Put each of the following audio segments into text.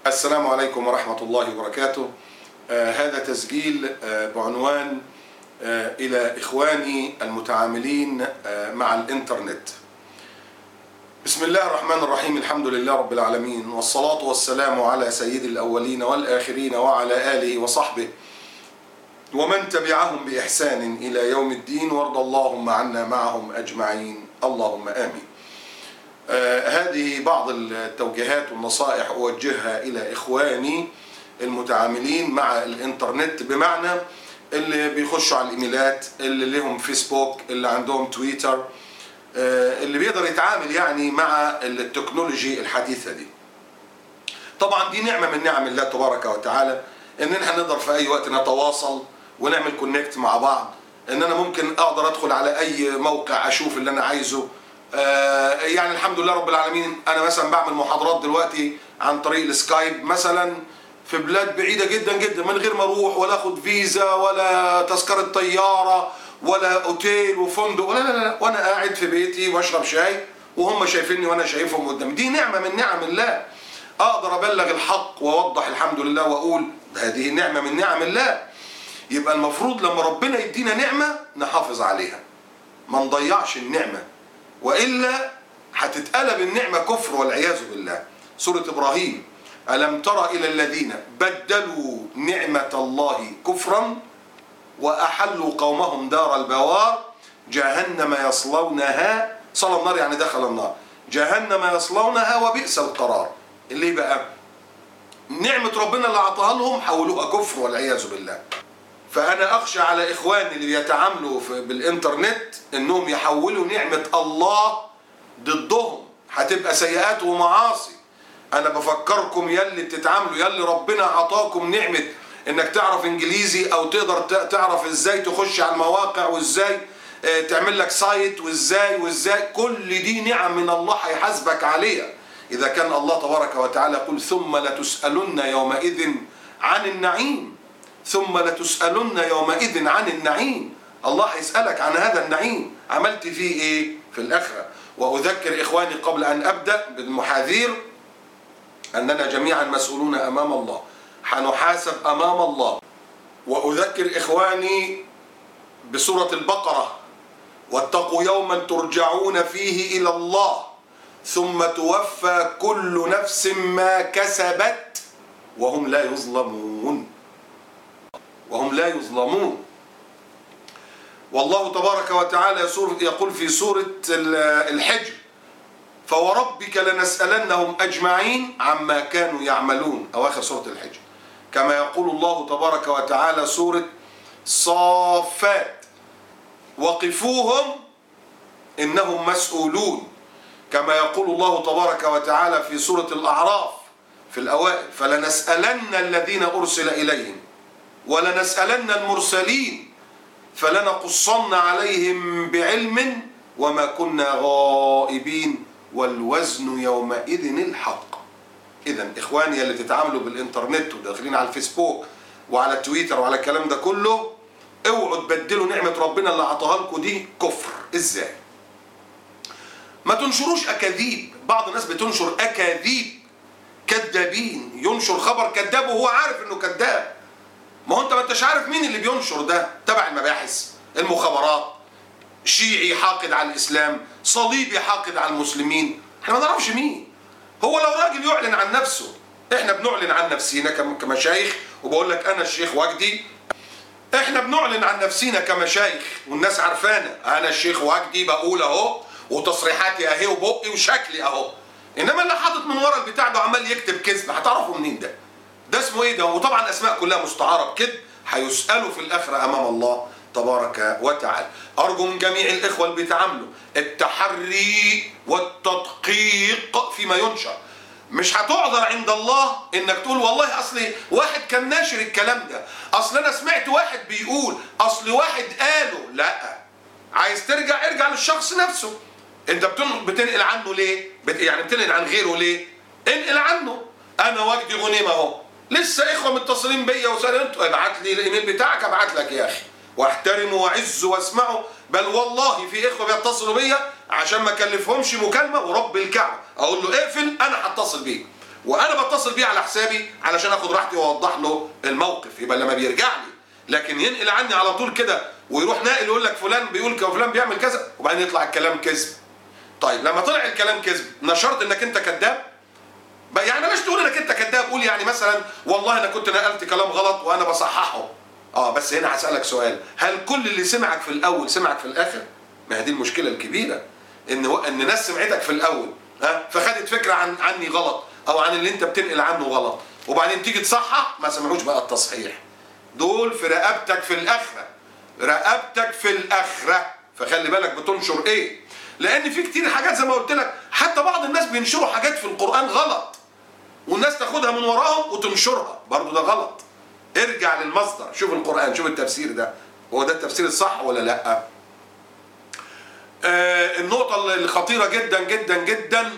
السلام عليكم ورحمة الله وبركاته. هذا تسجيل بعنوان إلى إخواني المتعاملين مع الإنترنت. بسم الله الرحمن الرحيم، الحمد لله رب العالمين، والصلاة والسلام على سيد الأولين والآخرين وعلى آله وصحبه ومن تبعهم بإحسان إلى يوم الدين، وارض اللهم عنا معهم أجمعين، اللهم آمين. هذه بعض التوجيهات والنصائح أوجهها إلى إخواني المتعاملين مع الإنترنت، بمعنى اللي بيخشوا على الإيميلات، اللي لهم فيسبوك، اللي عندهم تويتر، اللي بيقدر يتعامل يعني مع التكنولوجي الحديثة دي. طبعا دي نعمة من نعم الله تبارك وتعالى، إن احنا نقدر في أي وقت نتواصل ونعمل كونكت مع بعض، إن أنا ممكن أقدر أدخل على أي موقع أشوف اللي أنا عايزه. يعني الحمد لله رب العالمين، أنا مثلا بعمل محاضرات دلوقتي عن طريق السكايب مثلا في بلاد بعيدة جدا جدا، من غير ما أروح ولا أخد فيزا ولا تذكرة طيارة ولا أوتيل وفندق ولا لا، وأنا قاعد في بيتي وأشرب شاي وهم شايفيني وأنا شايفهم قدامي. دي نعمة من نعم الله، أقدر أبلغ الحق وأوضح الحمد لله وأقول هذه نعمة من نعم الله. يبقى المفروض لما ربنا يدينا نعمة نحافظ عليها، ما نضيعش النعمة، وإلا هتتقلب النعمة كفر والعياذ بالله. سورة إبراهيم: ألم تر إلى الذين بدلوا نعمة الله كفرا وأحلوا قومهم دار البوار جهنم يصلونها، صلى النار يعني دخل النار، جهنم يصلونها وبئس القرار. اللي بقى نعمة ربنا اللي عطاها لهم حولوها كفر والعياذ بالله. فأنا أخشى على إخواني اللي بيتعاملوا بالإنترنت إنهم يحولوا نعمة الله ضدهم، هتبقى سيئات ومعاصي. أنا بفكركم يلي بتتعاملوا، يلي ربنا عطاكم نعمة إنك تعرف إنجليزي أو تقدر تعرف إزاي تخش على المواقع وإزاي تعمل لك سايت وإزاي كل دي نعم من الله هيحاسبك عليها. إذا كان الله تبارك وتعالى يقول ثم لتسألن يومئذ عن النعيم، ثم لتسألن يومئذ عن النعيم، الله هيسألك عن هذا النعيم عملت فيه إيه في الآخرة. وأذكر إخواني قبل أن أبدأ بالمحاذير أننا جميعا مسؤولون أمام الله، حنحاسب أمام الله. وأذكر إخواني بسورة البقرة: واتقوا يوما ترجعون فيه إلى الله ثم توفى كل نفس ما كسبت وهم لا يظلمون، وهم لا يظلمون. والله تبارك وتعالى يقول في سورة الحجر: فوربك لنسألنهم أجمعين عما كانوا يعملون، أواخر سورة الحجر. كما يقول الله تبارك وتعالى سورة صافات: وقفوهم إنهم مسؤولون. كما يقول الله تبارك وتعالى في سورة الأعراف في الأوائل: فلنسألن الذين أرسل إليهم ولنسألن المرسلين فلنقصن عليهم بعلم وما كنا غائبين والوزن يومئذ الحق. إذا إخواني اللي تتعاملوا بالإنترنت وداخلين على الفيسبوك وعلى تويتر وعلى الكلام ده كله، اوعوا تبدلوا نعمة ربنا اللي عطاها لكم دي كفر. إزاي؟ ما تنشروش أكاذيب. بعض الناس بتنشر أكاذيب، كذابين، ينشر خبر كذاب وهو عارف إنه كذاب. ما هو انت انتش عارف مين اللي بينشر ده، تبع المباحث، المخابرات، شيعي حاقد على الاسلام، صليبي حاقد على المسلمين، احنا ما نعرفش مين. هو لو راجل يعلن عن نفسه، احنا بنعلن عن نفسينا كمشايخ، وبقول لك انا الشيخ وجدي، احنا بنعلن عن نفسينا كمشايخ والناس عارفانا، انا الشيخ وجدي بقول اهو وتصريحاتي اهي وبقي وشكلي اهو. انما اللي حاطط من ورا البتاع ده عمال يكتب كذب، هتعرفوا منين ده؟ ده اسمه ايه ده؟ وطبعا اسماء كلها مستعاره بكذب، هيسالوا في الاخره امام الله تبارك وتعالى. ارجو من جميع الاخوه اللي بيتعاملوا التحري والتدقيق فيما ينشر. مش هتعذر عند الله انك تقول والله اصل واحد كان ناشر الكلام ده، اصل انا سمعت واحد بيقول، اصل واحد قاله. لا، عايز ترجع ارجع للشخص نفسه. انت بتنقل عنه ليه؟ يعني بتنقل عن غيره ليه؟ انقل عنه. انا وجدي غنيمه اهو، لسه اخوه متصلين بيا وسالوا انتوا، ابعت لي الايميل بتاعك ابعت لك يا اخي، واحترموا واعزوا واسمعوا. بل والله في اخوه بيتصلوا بيا عشان ما اكلفهمش مكالمه ورب الكعبه اقول له اقفل انا هتصل بيك، وانا بتصل بيه على حسابي علشان اخد راحتي واوضح له الموقف، يبقى لما بيرجع لي. لكن ينقل عني على طول كده ويروح ناقل يقول لك فلان بيقول كذا وفلان بيعمل كذا وبعدين يطلع الكلام كذب. طيب لما طلع الكلام كذب نشرت انك انت كذاب؟ يعني بلاش تقول انك انت كذاب، قول يعني مثلا والله انا كنت نقلت كلام غلط وانا بصححه. بس هنا هسألك سؤال، هل كل اللي سمعك في الاول سمعك في الاخر؟ ما هي دي المشكله الكبيره، ان ناس سمعتك في الاول فخدت فكره عني غلط او عن اللي انت بتنقل عنه غلط، وبعدين تيجي تصحح ما سمعوش بقى التصحيح. دول في رقبتك في الاخره، رقبتك في الاخره. فخلي بالك بتنشر ايه، لان في كتير حاجات زي ما قلت لك، حتى بعض الناس بينشروا حاجات في القرآن غلط والناس تاخدها من وراهم وتنشرها، برضو ده غلط. ارجع للمصدر، شوف القرآن، شوف التفسير ده هو ده التفسير الصح ولا لا. النقطة الخطيرة جدا جدا جدا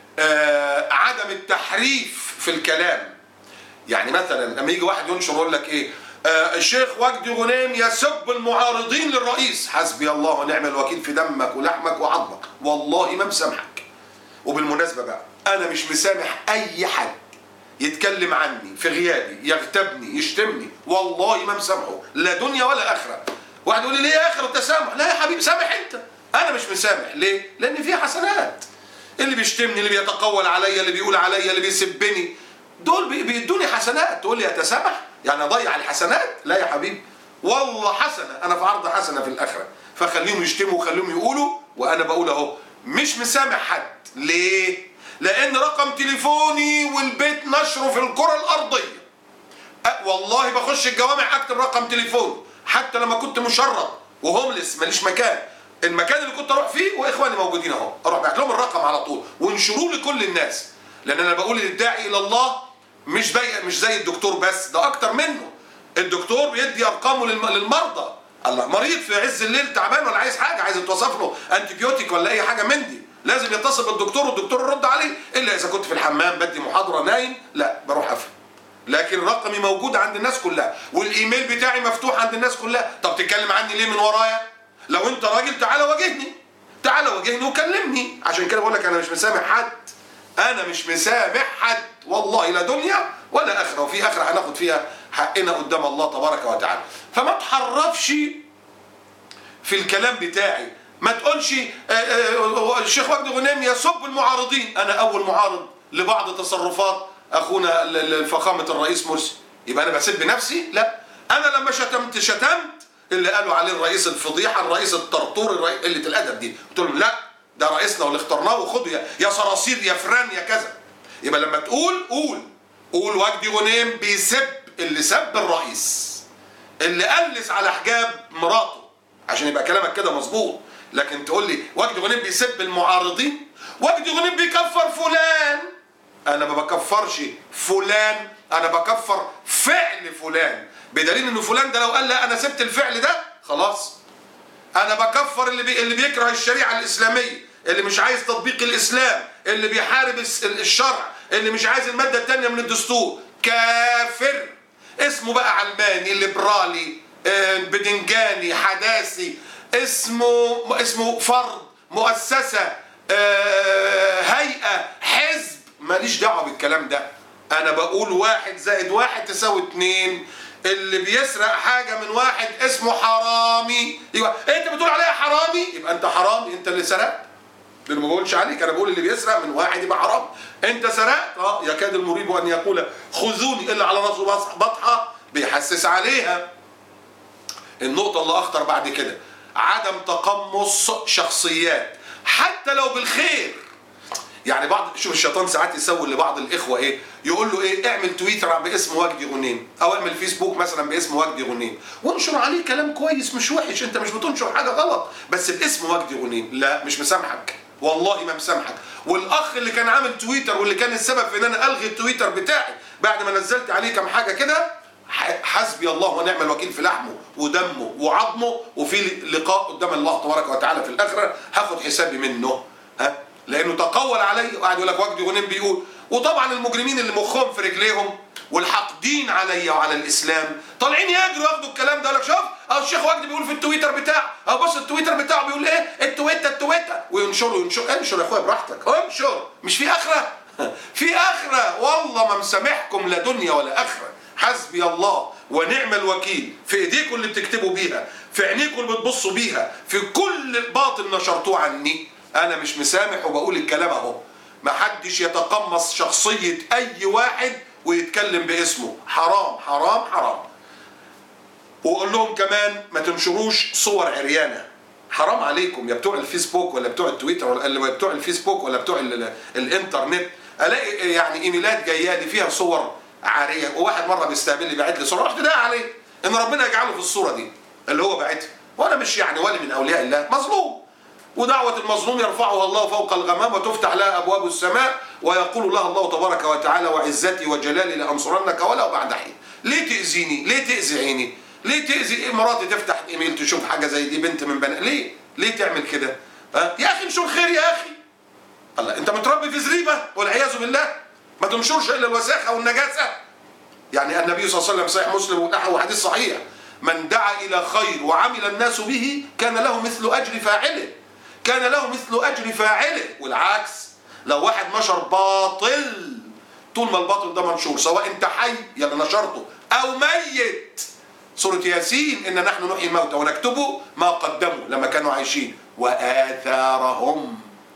عدم التحريف في الكلام. يعني مثلا لما يجي واحد ينشر يقول لك ايه، الشيخ وجدي غنيم يسب المعارضين للرئيس، حسبي الله ونعم الوكيل في دمك ولحمك وعظمك، والله ما مسامحك. وبالمناسبة بقى انا مش مسامح اي حد يتكلم عني في غيابي، يغتابني، يشتمني، والله ما مسامحه، لا دنيا ولا اخره. واحد يقول لي ليه يا اخر التسامح؟ لا يا حبيبي سامح انت، انا مش مسامح. ليه؟ لان في حسنات. اللي بيشتمني، اللي بيتقول عليا، اللي بيقول عليا، اللي بيسبني، دول بيدوني حسنات. تقول لي اتسامح يعني اضيع الحسنات؟ لا يا حبيبي، والله حسنه، انا في عرض حسنه في الاخره. فخليهم يشتموا وخليهم يقولوا، وانا بقول اهو مش مسامح حد. ليه؟ لان رقم تليفوني والبيت نشره في الكره الارضيه. والله بخش الجوامع اكتب رقم تليفوني، حتى لما كنت مشرد وهوملس ماليش مكان، المكان اللي كنت اروح فيه واخواني موجودين اهو، اروح بعت لهم الرقم على طول وانشروه لكل الناس. لان انا بقول للداعي الى الله مش زي الدكتور بس، ده اكتر منه. الدكتور بيدي ارقامه للمرضى. الله، مريض في عز الليل تعبان ولا عايز حاجه، عايز يتوصف له انتيبيوتيك ولا اي حاجه من دي، لازم يتصل بالدكتور والدكتور يرد عليه. الا اذا كنت في الحمام بدي محاضره نايم، لا بروح افهم. لكن رقمي موجود عند الناس كلها، والايميل بتاعي مفتوح عند الناس كلها. طب تتكلم عني ليه من ورايا؟ لو انت راجل تعالى واجهني، تعالى واجهني وكلمني. عشان كده بقول لك انا مش مسامح حد، انا مش مسامح حد، والله لا دنيا ولا اخره. وفي اخره هناخد فيها حقنا قدام الله تبارك وتعالى. فما تحرفش في الكلام بتاعي، ما تقولش الشيخ وجدي غنيم يسب المعارضين. انا اول معارض لبعض تصرفات اخونا فخامه الرئيس مرسي، يبقى انا بسب نفسي؟ لا، انا لما شتمت اللي قالوا عليه الرئيس الفضيحه، الرئيس الطرطور، قله الادب دي، قلت لهم لا، ده رئيسنا واللي اخترناه، وخدوا يا صراصير يا فران يا كذا. يبقى لما تقول قول وجدي غنيم بيسب اللي سب الرئيس، اللي قلس على حجاب مراته، عشان يبقى كلامك كده مظبوط. لكن تقول لي وجدي غنيم بيسب المعارضين، وجدي غنيم بيكفر فلان، انا ما بكفرش فلان، انا بكفر فعل فلان، بدليل ان فلان ده لو قال لا انا سبت الفعل ده خلاص. انا بكفر اللي بيكره الشريعه الاسلاميه، اللي مش عايز تطبيق الاسلام، اللي بيحارب الشرع، اللي مش عايز الماده الثانيه من الدستور، كافر. اسمه بقى علماني، ليبرالي، بدنجاني، حداثي، اسمه فرد، مؤسسه، هيئه، حزب، ماليش دعوه بالكلام ده. انا بقول 1 زائد 1 تساوي 2. اللي بيسرق حاجه من واحد اسمه حرامي. يبقى انت بتقول عليها حرامي، يبقى انت حرامي، انت اللي سرقت. لان ما بقولش عليك، انا بقول اللي بيسرق من واحد يبقى حرام. انت سرقت، يكاد المريب ان يقول خذوني الا على راسه بطحه، بيحسس عليها. النقطه اللي اخطر بعد كده عدم تقمص شخصيات حتى لو بالخير. يعني شوف الشيطان ساعات يسوي لبعض الاخوه ايه، يقول له ايه، اعمل تويتر باسم وجدي غنيم، او اعمل فيسبوك مثلا باسم وجدي غنيم، وانشر عليه كلام كويس مش وحش، انت مش بتنشر حاجه غلط، بس باسم وجدي غنيم. لا، مش مسامحك، والله ما مسامحك. والاخ اللي كان عامل تويتر واللي كان السبب في ان انا الغي التويتر بتاعي بعد ما نزلت عليه كام حاجه كده، حسبي الله ونعم الوكيل في لحمه ودمه وعظمه، وفي لقاء قدام الله تبارك وتعالى في الاخره هاخد حسابي منه، لانه تقول علي وقعد يقول لك وجدي غنيم بيقول. وطبعا المجرمين اللي مخهم في رجليهم والحاقدين علي وعلى الاسلام طالعين يجروا ياخدوا الكلام ده، يقول لك شوف الشيخ وجدي بيقول في التويتر بتاعه، بص التويتر بتاعه بيقول ايه، التويتر، وينشروا. انشر يا اخويا براحتك، انشر، مش في اخره. في آخرة، والله ما مسامحكم لا دنيا ولا آخرة. حسبي الله ونعم الوكيل في ايديكم اللي بتكتبوا بيها، في عينيكم اللي بتبصوا بيها، في كل باطل نشرتوه عني. انا مش مسامح وبقول الكلام اهو. ما حدش يتقمص شخصية اي واحد ويتكلم باسمه. حرام حرام حرام. وقول لهم كمان ما تنشروش صور عريانة. حرام عليكم يا بتوع الفيسبوك ولا بتوع التويتر ولا بتوع الفيسبوك ولا بتوع الانترنت. الاقي يعني ايميلات جايه لي فيها صور عاريه، وواحد مره بيستقبل لي باعت لي صوره، رحت داعي عليه ان ربنا يجعله في الصوره دي اللي هو باعتها، وانا مش يعني ولي من اولياء الله، مظلوم. ودعوه المظلوم يرفعها الله فوق الغمام وتفتح لها ابواب السماء ويقول لها الله تبارك وتعالى وعزتي وجلالي لانصرنك ولو بعد حين. ليه تاذيني؟ ليه تاذي عيني؟ ليه تاذي مراتي تفتح ايميل تشوف حاجه زي دي، بنت من بنات؟ ليه تعمل كده؟ يا اخي انشر خير يا اخي. الله، انت متربي في زريبه والعياذ بالله. ما تنشرش الا الوساخه والنجاسه. يعني النبي صلى الله عليه وسلم صحيح مسلم وحديث صحيح، من دعا الى خير وعمل الناس به كان له مثل اجر فاعله. كان له مثل اجر فاعله. والعكس، لو واحد نشر باطل، طول ما الباطل ده منشور سواء انت حي يلي نشرته او ميت، سورة ياسين إن نحن نحيي الموتى ونكتب ما قدموا لما كانوا عايشين وآثارهم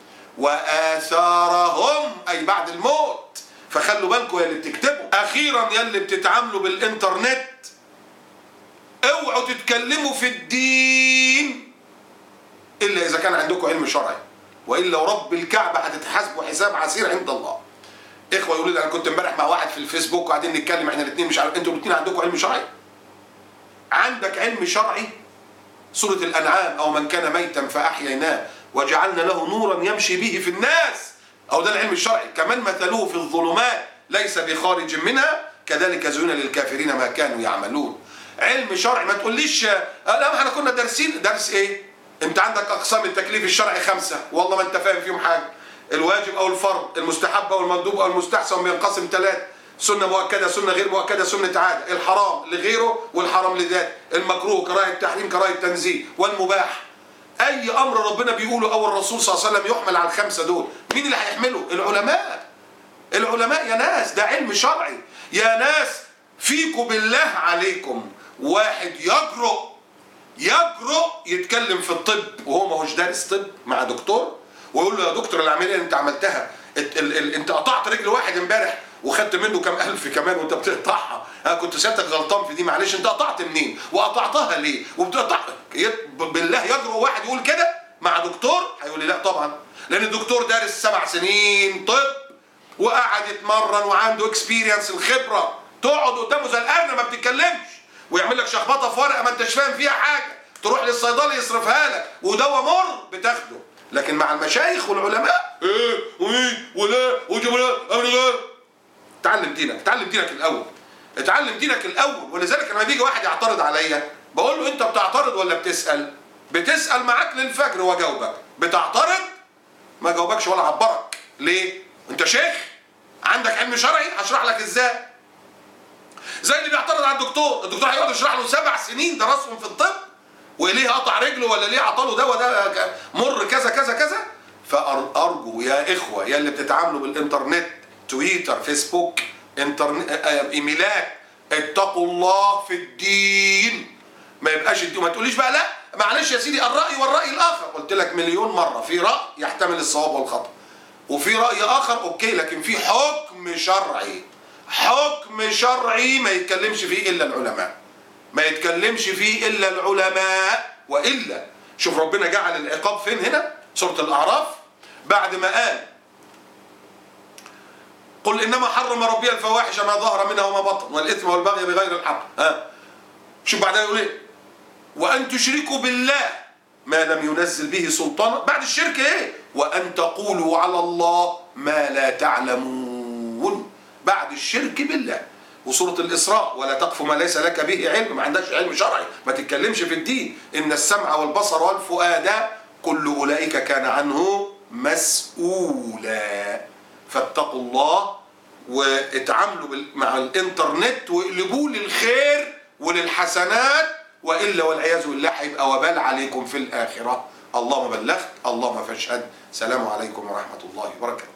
أي بعد الموت. فخلوا بالكم يا اللي بتكتبوا. أخيرا يا اللي بتتعاملوا بالإنترنت، اوعوا تتكلموا في الدين إلا إذا كان عندكم علم شرعي، وإلا ورب الكعبة هتتحاسبوا حساب عسير عند الله. إخوة يقولوا لي أنا كنت امبارح مع واحد في الفيسبوك وقاعدين نتكلم إحنا الاثنين، مش عارف أنتوا الاثنين عندكم علم شرعي؟ عندك علم شرعي؟ سورة الأنعام أو من كان ميتا فأحييناه وجعلنا له نورا يمشي به في الناس، أو ده العلم الشرعي. كمان مثله في الظلمات ليس بخارج منها كذلك زين للكافرين ما كانوا يعملون. علم شرعي. ما تقوليش لا احنا كنا دارسين. درس ايه؟ انت عندك أقسام التكليف الشرعي 5، والله ما انت فاهم فيهم حاجة. الواجب أو الفرض، المستحب أو المندوب أو المستحسن بينقسم 3، سنة مؤكدة، سنة غير مؤكدة، سنة عادة، الحرام لغيره والحرام لذاته، المكروه كراهة التحريم كراهة التنزيه، والمباح. أي أمر ربنا بيقوله أو الرسول صلى الله عليه وسلم يحمل على ال5 دول. مين اللي هيحمله؟ العلماء. العلماء يا ناس، ده علم شرعي يا ناس. فيكم بالله عليكم واحد يجرؤ يتكلم في الطب وهو ما هوش دارس طب مع دكتور، ويقول له يا دكتور العملية اللي انت عملتها انت قطعت رجل واحد امبارح وخدت منه كام ألف كمان وانت بتقطعها، كنت سيادتك غلطان في دي، معلش انت قطعت منين وقطعتها ليه وبتقطع؟ بالله يجرؤ واحد يقول كده مع دكتور؟ هيقول لي لا طبعا، لان الدكتور دارس 7 سنين طب وقعد يتمرن وعنده اكسبيرينس، الخبره. تقعد قدامه زي الارنب ما بتتكلمش ويعمل لك شخبطه في ورقه ما انتش فاهم فيها حاجه، تروح للصيدلي يصرفها لك ودواء مر بتاخده. لكن مع المشايخ والعلماء ايه وايه ولا وجبلا اتعلم دينك، اتعلم دينك الاول، اتعلم دينك الاول. ولذلك لما بيجي واحد يعترض عليا بقول له انت بتعترض ولا بتسال؟ بتسال معاك للفجر واجاوبك، بتعترض ما جاوبكش ولا عبرك. ليه؟ انت شيخ عندك علم شرعي، هشرح لك ازاي. زي اللي بيعترض على الدكتور هيقعد يشرح له 7 سنين درسهم في الطب، وليه قطع رجله ولا ليه عطاله دواء ده مر كذا كذا كذا. فارجو يا اخوه يا اللي بتتعاملوا بالانترنت، تويتر، فيسبوك، ايميلات، اتقوا الله في الدين. ما يبقاش الدين، ما تقوليش بقى لا معلش يا سيدي الراي والراي الاخر. قلت لك مليون مره في راي يحتمل الصواب والخطا، وفي راي اخر اوكي، لكن في حكم شرعي. حكم شرعي ما يتكلمش فيه الا العلماء، ما يتكلمش فيه الا العلماء. والا شوف ربنا جعل العقاب فين هنا؟ سوره الاعراف بعد ما قال قل انما حرم ربي الفواحش ما ظهر منها وما بطن والاثم والبغي بغير الحق. شوف بعدها يقول ايه؟ وان تشركوا بالله ما لم ينزل به سلطانا. بعد الشرك ايه؟ وان تقولوا على الله ما لا تعلمون. بعد الشرك بالله. وسورة الإسراء ولا تقف ما ليس لك به علم، ما عندكش علم شرعي ما تتكلمش في الدين. إن السمع والبصر والفؤاد كل أولئك كان عنه مسؤولا. فاتقوا الله واتعاملوا مع الإنترنت واقلبوه للخير وللحسنات، وإلا والعياذ بالله هيبقى وبال عليكم في الآخرة. اللهم بلغت اللهم فاشهد. سلام عليكم ورحمة الله وبركاته.